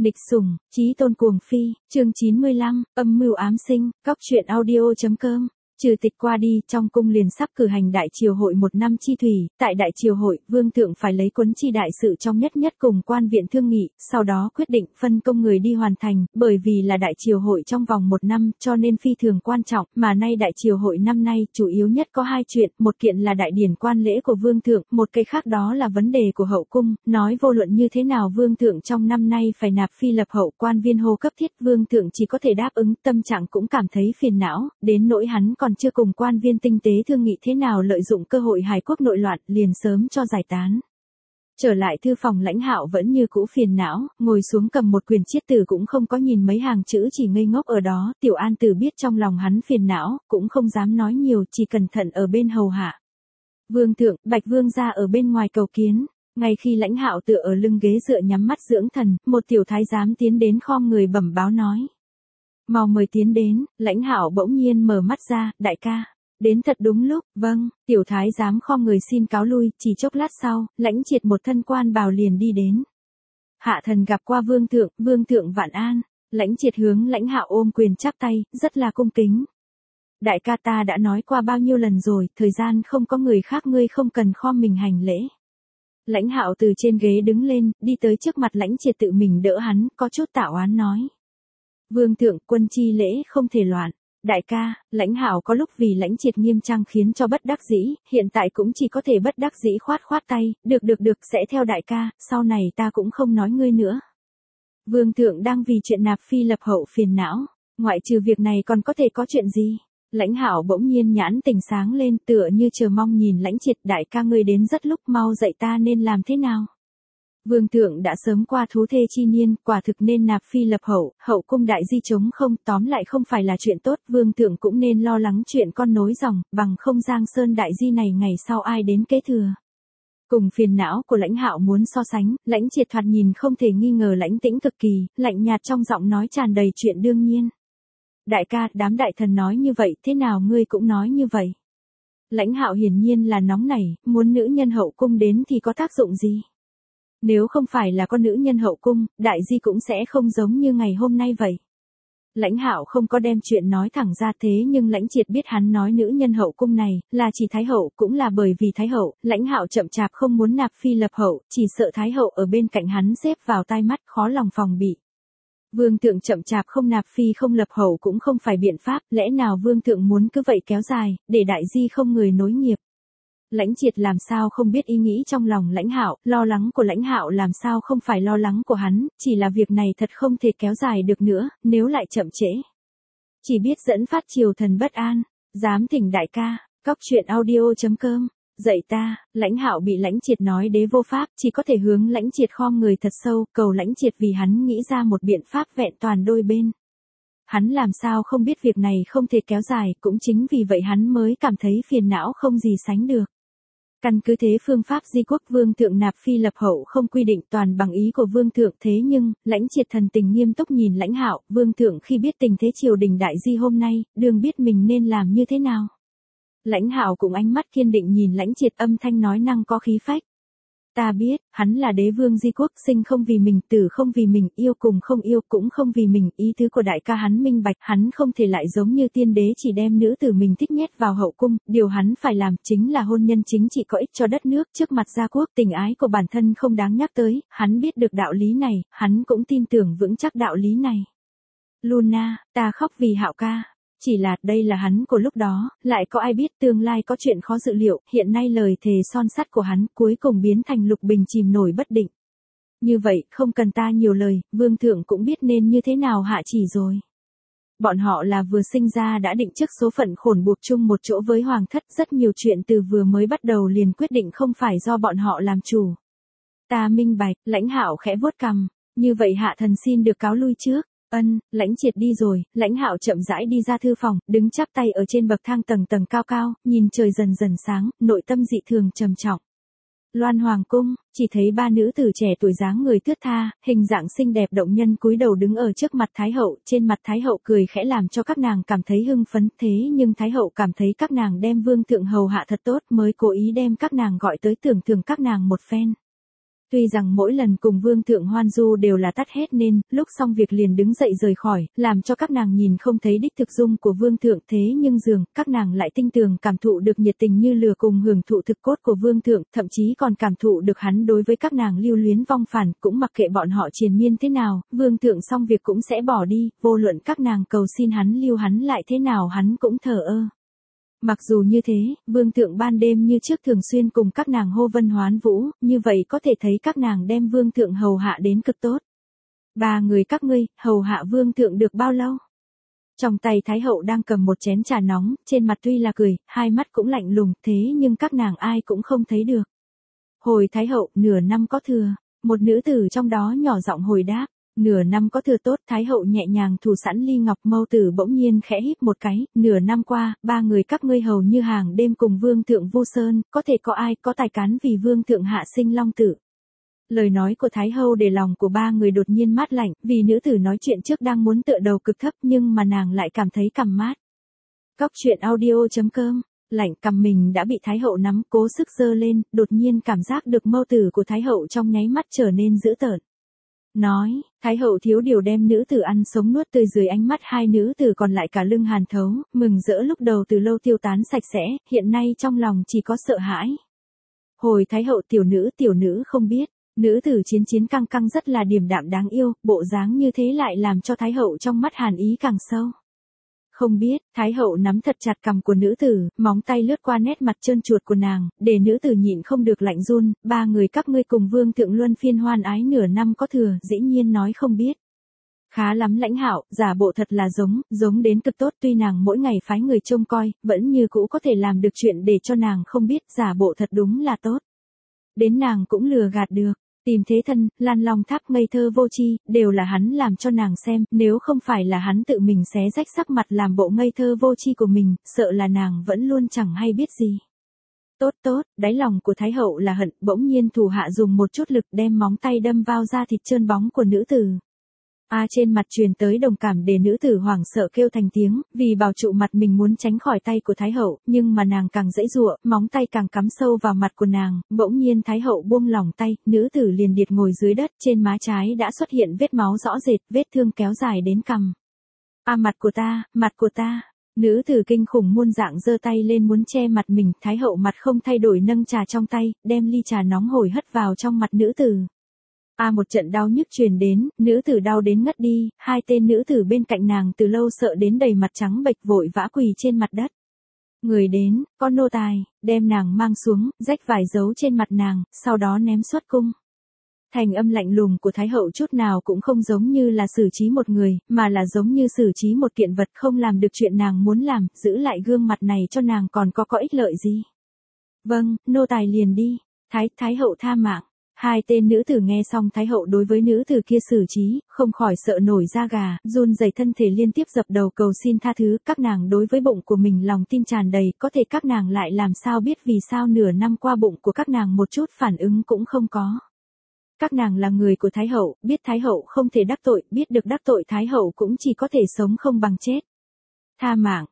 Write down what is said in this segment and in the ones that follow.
Nịch sủng, chí tôn cuồng phi, chương 95, âm mưu ám sinh, góc truyện audio.com. Trừ tịch qua đi, trong cung liền sắp cử hành đại triều hội một năm chi thủy, tại đại triều hội, vương thượng phải lấy cuốn chi đại sự trong nhất cùng quan viện thương nghị, sau đó quyết định phân công người đi hoàn thành, bởi vì là đại triều hội trong vòng một năm, cho nên phi thường quan trọng, mà nay đại triều hội năm nay, chủ yếu nhất có hai chuyện, một kiện là đại điển quan lễ của vương thượng, một cái khác đó là vấn đề của hậu cung, nói vô luận như thế nào vương thượng trong năm nay phải nạp phi lập hậu quan viên hô cấp thiết, vương thượng chỉ có thể đáp ứng, tâm trạng cũng cảm thấy phiền não, đến nỗi hắn còn chưa cùng quan viên tinh tế thương nghị thế nào lợi dụng cơ hội Hải quốc nội loạn, liền sớm cho giải tán. Trở lại thư phòng Lãnh Hạo vẫn như cũ phiền não, ngồi xuống cầm một quyển chiết từ cũng không có nhìn mấy hàng chữ, chỉ ngây ngốc ở đó, Tiểu An Tử biết trong lòng hắn phiền não, cũng không dám nói nhiều, chỉ cẩn thận ở bên hầu hạ. Vương thượng, Bạch Vương gia ở bên ngoài cầu kiến. Ngay khi Lãnh Hạo tựa ở lưng ghế dựa nhắm mắt dưỡng thần, một tiểu thái giám tiến đến khom người bẩm báo nói. Mau mời tiến đến. Lãnh Hạo bỗng nhiên mở mắt ra, đại ca. Đến thật đúng lúc, vâng, tiểu thái giám khom người xin cáo lui, chỉ chốc lát sau, Lãnh Triệt một thân quan bào liền đi đến. Hạ thần gặp qua vương thượng vạn an. Lãnh Triệt hướng Lãnh Hạo ôm quyền chắp tay, rất là cung kính. Đại ca, ta đã nói qua bao nhiêu lần rồi, thời gian không có người khác, ngươi không cần khom mình hành lễ. Lãnh Hạo từ trên ghế đứng lên, đi tới trước mặt Lãnh Triệt tự mình đỡ hắn, có chút tạo oán nói. Vương thượng, quân chi lễ không thể loạn. Đại ca, Lãnh Hạo có lúc vì Lãnh Triệt nghiêm trang khiến cho bất đắc dĩ, hiện tại cũng chỉ có thể bất đắc dĩ khoát tay, được, sẽ theo đại ca, sau này ta cũng không nói ngươi nữa. Vương thượng đang vì chuyện nạp phi lập hậu phiền não, ngoại trừ việc này còn có thể có chuyện gì? Lãnh Hạo bỗng nhiên nhãn tình sáng lên, tựa như chờ mong nhìn Lãnh Triệt, đại ca ngươi đến rất lúc, mau dạy ta nên làm thế nào? Vương thượng đã sớm qua thú thê chi niên, quả thực nên nạp phi lập hậu, hậu cung đại di trống không, tóm lại không phải là chuyện tốt, vương thượng cũng nên lo lắng chuyện con nối dòng, bằng không Giang Sơn đại di này ngày sau ai đến kế thừa. Cùng phiền não của Lãnh Hạo muốn so sánh, Lãnh Triệt thoạt nhìn không thể nghi ngờ lãnh tĩnh cực kỳ, lạnh nhạt trong giọng nói tràn đầy chuyện đương nhiên. Đại ca, đám đại thần nói như vậy, thế nào ngươi cũng nói như vậy? Lãnh Hạo hiển nhiên là nóng nảy, muốn nữ nhân hậu cung đến thì có tác dụng gì? Nếu không phải là con nữ nhân hậu cung, đại di cũng sẽ không giống như ngày hôm nay vậy. Lãnh Hạo không có đem chuyện nói thẳng ra, thế nhưng Lãnh Triệt biết hắn nói nữ nhân hậu cung này, là chỉ Thái hậu, cũng là bởi vì Thái hậu, Lãnh Hạo chậm chạp không muốn nạp phi lập hậu, chỉ sợ Thái hậu ở bên cạnh hắn xếp vào tai mắt, khó lòng phòng bị. Vương thượng chậm chạp không nạp phi không lập hậu cũng không phải biện pháp, lẽ nào vương thượng muốn cứ vậy kéo dài, để đại di không người nối nghiệp. Lãnh Triệt làm sao không biết ý nghĩ trong lòng Lãnh Hạo, lo lắng của Lãnh Hạo làm sao không phải lo lắng của hắn, chỉ là việc này thật không thể kéo dài được nữa, nếu lại chậm trễ. Chỉ biết dẫn phát triều thần bất an, dám thỉnh đại ca, góc truyện audio.com, dạy ta. Lãnh Hạo bị Lãnh Triệt nói đế vô pháp, chỉ có thể hướng Lãnh Triệt khom người thật sâu, cầu Lãnh Triệt vì hắn nghĩ ra một biện pháp vẹn toàn đôi bên. Hắn làm sao không biết việc này không thể kéo dài, cũng chính vì vậy hắn mới cảm thấy phiền não không gì sánh được. Căn cứ thế phương pháp di quốc vương thượng nạp phi lập hậu không quy định toàn bằng ý của vương thượng, thế nhưng, Lãnh Triệt thần tình nghiêm túc nhìn Lãnh Hạo, vương thượng khi biết tình thế triều đình đại di hôm nay, đương biết mình nên làm như thế nào. Lãnh Hạo cùng ánh mắt kiên định nhìn Lãnh Triệt, âm thanh nói năng có khí phách. Ta biết, hắn là đế vương di quốc, sinh không vì mình, tử không vì mình, yêu cùng không yêu cũng không vì mình, ý tứ của đại ca hắn minh bạch, hắn không thể lại giống như tiên đế chỉ đem nữ tử mình thích nhét vào hậu cung, điều hắn phải làm chính là hôn nhân chính trị có ích cho đất nước, trước mặt gia quốc, tình ái của bản thân không đáng nhắc tới, hắn biết được đạo lý này, hắn cũng tin tưởng vững chắc đạo lý này. Luna, ta khóc vì Hạo ca. Chỉ là, đây là hắn của lúc đó, lại có ai biết tương lai có chuyện khó dự liệu, hiện nay lời thề son sắt của hắn cuối cùng biến thành lục bình chìm nổi bất định. Như vậy, không cần ta nhiều lời, vương thượng cũng biết nên như thế nào hạ chỉ rồi. Bọn họ là vừa sinh ra đã định trước số phận khổn buộc chung một chỗ với hoàng thất, rất nhiều chuyện từ vừa mới bắt đầu liền quyết định không phải do bọn họ làm chủ. Ta minh bạch, Lãnh Hạo khẽ vuốt cằm, như vậy hạ thần xin được cáo lui trước. Lãnh Triệt đi rồi, Lãnh Hạo chậm rãi đi ra thư phòng, đứng chắp tay ở trên bậc thang tầng cao cao, nhìn trời dần dần sáng, nội tâm dị thường trầm trọng. Loan Hoàng cung, chỉ thấy ba nữ tử trẻ tuổi dáng người thướt tha, hình dạng xinh đẹp động nhân cúi đầu đứng ở trước mặt Thái hậu, trên mặt Thái hậu cười khẽ làm cho các nàng cảm thấy hưng phấn, thế nhưng Thái hậu cảm thấy các nàng đem vương thượng hầu hạ thật tốt mới cố ý đem các nàng gọi tới tưởng thưởng các nàng một phen. Tuy rằng mỗi lần cùng vương thượng hoan du đều là tắt hết nên, lúc xong việc liền đứng dậy rời khỏi, làm cho các nàng nhìn không thấy đích thực dung của vương thượng, thế nhưng dường, các nàng lại tinh tường cảm thụ được nhiệt tình như lửa cùng hưởng thụ thực cốt của vương thượng, thậm chí còn cảm thụ được hắn đối với các nàng lưu luyến vong phản, cũng mặc kệ bọn họ triền miên thế nào, vương thượng xong việc cũng sẽ bỏ đi, vô luận các nàng cầu xin hắn lưu hắn lại thế nào hắn cũng thờ ơ. Mặc dù như thế, vương thượng ban đêm như trước thường xuyên cùng các nàng hô vân hoán vũ, như vậy có thể thấy các nàng đem vương thượng hầu hạ đến cực tốt. Ba người các ngươi, hầu hạ vương thượng được bao lâu? Trong tay Thái hậu đang cầm một chén trà nóng, trên mặt tuy là cười, hai mắt cũng lạnh lùng, thế nhưng các nàng ai cũng không thấy được. Hồi Thái hậu, nửa năm có thừa, một nữ tử trong đó nhỏ giọng hồi đáp. Nửa năm có thừa tốt, Thái hậu nhẹ nhàng thủ sẵn ly ngọc, mâu tử bỗng nhiên khẽ híp một cái, nửa năm qua, ba người các ngươi hầu như hàng đêm cùng vương thượng vô sơn, có thể có ai có tài cán vì vương thượng hạ sinh long tử. Lời nói của Thái hậu để lòng của ba người đột nhiên mát lạnh, vì nữ tử nói chuyện trước đang muốn tựa đầu cực thấp nhưng mà nàng lại cảm thấy cằm mát. Cóc truyện audio.com. Lạnh cằm mình đã bị Thái hậu nắm, cố sức giơ lên, đột nhiên cảm giác được mâu tử của Thái hậu trong nháy mắt trở nên dữ tợn. Nói, Thái hậu thiếu điều đem nữ tử ăn sống nuốt tươi dưới ánh mắt hai nữ tử còn lại cả lưng hàn thấu, mừng rỡ lúc đầu từ lâu tiêu tán sạch sẽ, hiện nay trong lòng chỉ có sợ hãi. Hồi Thái hậu tiểu nữ không biết, nữ tử chiến chiến căng căng rất là điềm đạm đáng yêu, bộ dáng như thế lại làm cho Thái hậu trong mắt hàn ý càng sâu. Không biết, Thái hậu nắm thật chặt cằm của nữ tử, móng tay lướt qua nét mặt trơn chuột của nàng, để nữ tử nhịn không được lạnh run, ba người các ngươi cùng vương thượng luân phiên hoan ái nửa năm có thừa, dĩ nhiên nói không biết. Khá lắm lãnh hạo, giả bộ thật là giống đến cực tốt, tuy nàng mỗi ngày phái người trông coi, vẫn như cũ có thể làm được chuyện để cho nàng không biết, giả bộ thật đúng là tốt. Đến nàng cũng lừa gạt được. Tìm thế thân, Lan Long Tháp ngây thơ vô tri, đều là hắn làm cho nàng xem, nếu không phải là hắn tự mình xé rách sắc mặt làm bộ ngây thơ vô tri của mình, sợ là nàng vẫn luôn chẳng hay biết gì. Tốt, đáy lòng của Thái hậu là hận, bỗng nhiên thủ hạ dùng một chút lực đem móng tay đâm vào da thịt trơn bóng của nữ tử. Trên mặt truyền tới đồng cảm để nữ tử hoảng sợ kêu thành tiếng, vì bảo trụ mặt mình muốn tránh khỏi tay của Thái hậu, nhưng mà nàng càng giãy giụa, móng tay càng cắm sâu vào mặt của nàng, bỗng nhiên Thái hậu buông lỏng tay, nữ tử liền liệt ngồi dưới đất, trên má trái đã xuất hiện vết máu rõ rệt, vết thương kéo dài đến cằm. Mặt của ta. Nữ tử kinh khủng muôn dạng giơ tay lên muốn che mặt mình, Thái hậu mặt không thay đổi nâng trà trong tay, đem ly trà nóng hổi hất vào trong mặt nữ tử. Một trận đau nhức truyền đến, nữ tử đau đến ngất đi, hai tên nữ tử bên cạnh nàng từ lâu sợ đến đầy mặt trắng bệch vội vã quỳ trên mặt đất. Người đến, con nô tài, đem nàng mang xuống, rách vải dấu trên mặt nàng, sau đó ném xuất cung. Thành âm lạnh lùng của Thái hậu chút nào cũng không giống như là xử trí một người, mà là giống như xử trí một kiện vật không làm được chuyện nàng muốn làm, giữ lại gương mặt này cho nàng còn có ích lợi gì. Vâng, nô tài liền đi, Thái hậu tha mạng. Hai tên nữ tử nghe xong Thái hậu đối với nữ tử kia xử trí, không khỏi sợ nổi da gà, run rẩy thân thể liên tiếp dập đầu cầu xin tha thứ, các nàng đối với bụng của mình lòng tin tràn đầy, có thể các nàng lại làm sao biết vì sao nửa năm qua bụng của các nàng một chút phản ứng cũng không có. Các nàng là người của Thái hậu, biết Thái hậu không thể đắc tội, biết được đắc tội Thái hậu cũng chỉ có thể sống không bằng chết. Tha mạng,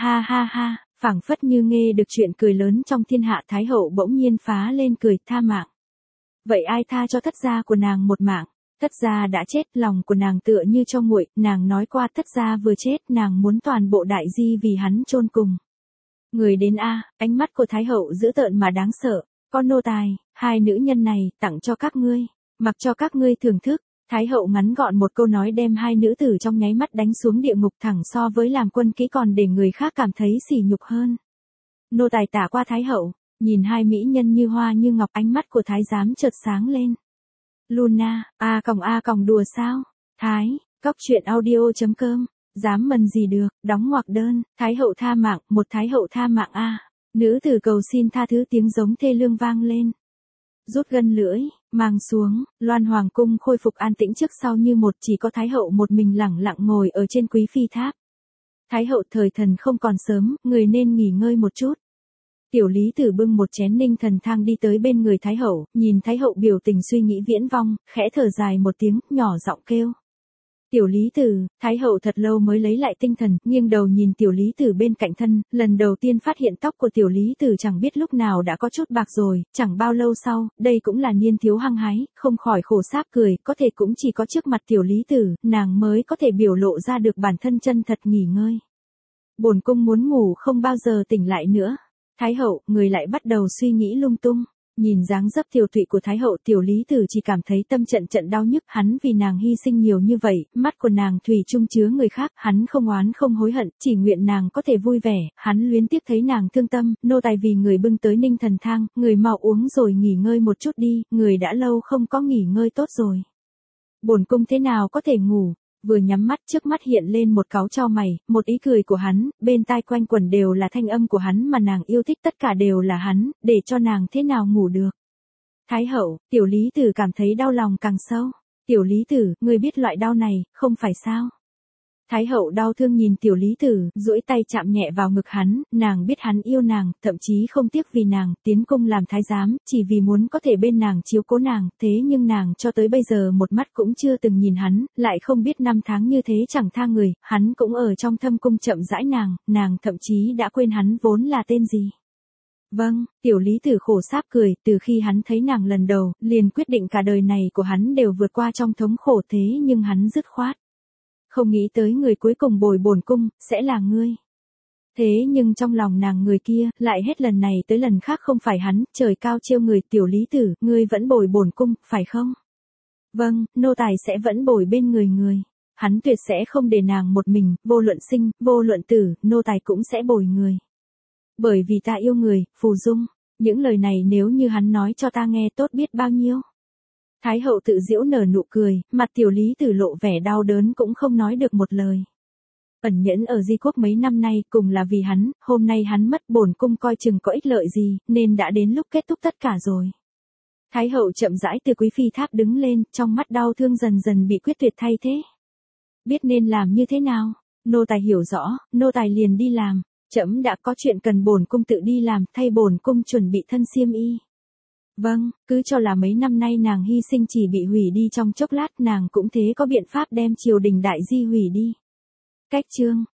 ha, phảng phất như nghe được chuyện cười lớn trong thiên hạ, Thái hậu bỗng nhiên phá lên cười, tha mạng. Vậy ai tha cho thất gia của nàng một mạng? Thất gia đã chết, lòng của nàng tựa như cho nguội, nàng nói qua thất gia vừa chết, nàng muốn toàn bộ đại di vì hắn chôn cùng. Người đến ánh mắt của Thái hậu dữ tợn mà đáng sợ, con nô tài, hai nữ nhân này, tặng cho các ngươi, mặc cho các ngươi thưởng thức. Thái hậu ngắn gọn một câu nói đem hai nữ tử trong nháy mắt đánh xuống địa ngục, thẳng so với làm quân kỹ còn để người khác cảm thấy sỉ nhục hơn. Nô tài tả qua Thái hậu. Nhìn hai mỹ nhân như hoa như ngọc, ánh mắt của thái giám chợt sáng lên. Luna, a còng đùa sao? Cóc truyện audio.com, dám mần gì được, đóng ngoặc đơn, Thái hậu tha mạng, một Thái hậu tha mạng Nữ tử cầu xin tha thứ tiếng giống thê lương vang lên. Rút gân lưỡi, mang xuống, Loan Hoàng cung khôi phục an tĩnh trước sau như một, chỉ có Thái hậu một mình lẳng lặng ngồi ở trên quý phi tháp. Thái hậu thời thần không còn sớm, người nên nghỉ ngơi một chút. Tiểu Lý Tử bưng một chén ninh thần thang đi tới bên người Thái hậu, nhìn Thái hậu biểu tình suy nghĩ viễn vong, khẽ thở dài một tiếng, nhỏ giọng kêu. Tiểu Lý Tử, Thái hậu thật lâu mới lấy lại tinh thần, nghiêng đầu nhìn Tiểu Lý Tử bên cạnh thân, lần đầu tiên phát hiện tóc của Tiểu Lý Tử chẳng biết lúc nào đã có chút bạc rồi, chẳng bao lâu sau, đây cũng là niên thiếu hăng hái, không khỏi khổ sáp cười, có thể cũng chỉ có trước mặt Tiểu Lý Tử, nàng mới có thể biểu lộ ra được bản thân chân thật nghỉ ngơi. Bổn cung muốn ngủ không bao giờ tỉnh lại nữa. Thái hậu, người lại bắt đầu suy nghĩ lung tung. Nhìn dáng dấp tiều tụy của Thái hậu, Tiểu Lý Tử chỉ cảm thấy tâm trận trận đau nhức, hắn vì nàng hy sinh nhiều như vậy, mắt của nàng thủy chung chứa người khác, hắn không oán không hối hận, chỉ nguyện nàng có thể vui vẻ, hắn luyến tiếc thấy nàng thương tâm, nô tài vì người bưng tới Ninh Thần Thang, người mau uống rồi nghỉ ngơi một chút đi, người đã lâu không có nghỉ ngơi tốt rồi. Bổn cung thế nào có thể ngủ? Vừa nhắm mắt trước mắt hiện lên một cáu chau mày, một ý cười của hắn, bên tai quanh quẩn đều là thanh âm của hắn mà nàng yêu thích, tất cả đều là hắn, để cho nàng thế nào ngủ được. Thái hậu, Tiểu Lý Tử cảm thấy đau lòng càng sâu. Tiểu Lý Tử, ngươi biết loại đau này, không phải sao? Thái hậu đau thương nhìn Tiểu Lý Tử, duỗi tay chạm nhẹ vào ngực hắn, nàng biết hắn yêu nàng, thậm chí không tiếc vì nàng, tiến cung làm thái giám, chỉ vì muốn có thể bên nàng chiếu cố nàng, thế nhưng nàng cho tới bây giờ một mắt cũng chưa từng nhìn hắn, lại không biết năm tháng như thế chẳng tha người, hắn cũng ở trong thâm cung chậm rãi nàng thậm chí đã quên hắn vốn là tên gì. Vâng, Tiểu Lý Tử khổ sáp cười, từ khi hắn thấy nàng lần đầu, liền quyết định cả đời này của hắn đều vượt qua trong thống khổ, thế nhưng hắn dứt khoát không nghĩ tới người cuối cùng bồi bổn cung, sẽ là ngươi. Thế nhưng trong lòng nàng người kia, lại hết lần này tới lần khác không phải hắn, trời cao trêu người. Tiểu Lý Tử, ngươi vẫn bồi bổn cung, phải không? Vâng, nô tài sẽ vẫn bồi bên người. Hắn tuyệt sẽ không để nàng một mình, vô luận sinh, vô luận tử, nô tài cũng sẽ bồi người. Bởi vì ta yêu người, phù dung. Những lời này nếu như hắn nói cho ta nghe tốt biết bao nhiêu. Thái hậu tự giễu nở nụ cười, mặt Tiểu Lý Tử lộ vẻ đau đớn cũng không nói được một lời. Ẩn nhẫn ở Di Quốc mấy năm nay cùng là vì hắn, hôm nay hắn mất, bổn cung coi chừng có ích lợi gì, nên đã đến lúc kết thúc tất cả rồi. Thái hậu chậm rãi từ quý phi tháp đứng lên, trong mắt đau thương dần dần bị quyết tuyệt thay thế. Biết nên làm như thế nào? Nô tài hiểu rõ, nô tài liền đi làm. Trẫm đã có chuyện cần bổn cung tự đi làm, thay bổn cung chuẩn bị thân xiêm y. Vâng, cứ cho là mấy năm nay nàng hy sinh chỉ bị hủy đi trong chốc lát, nàng cũng thế có biện pháp đem triều đình đại di hủy đi. Cách chương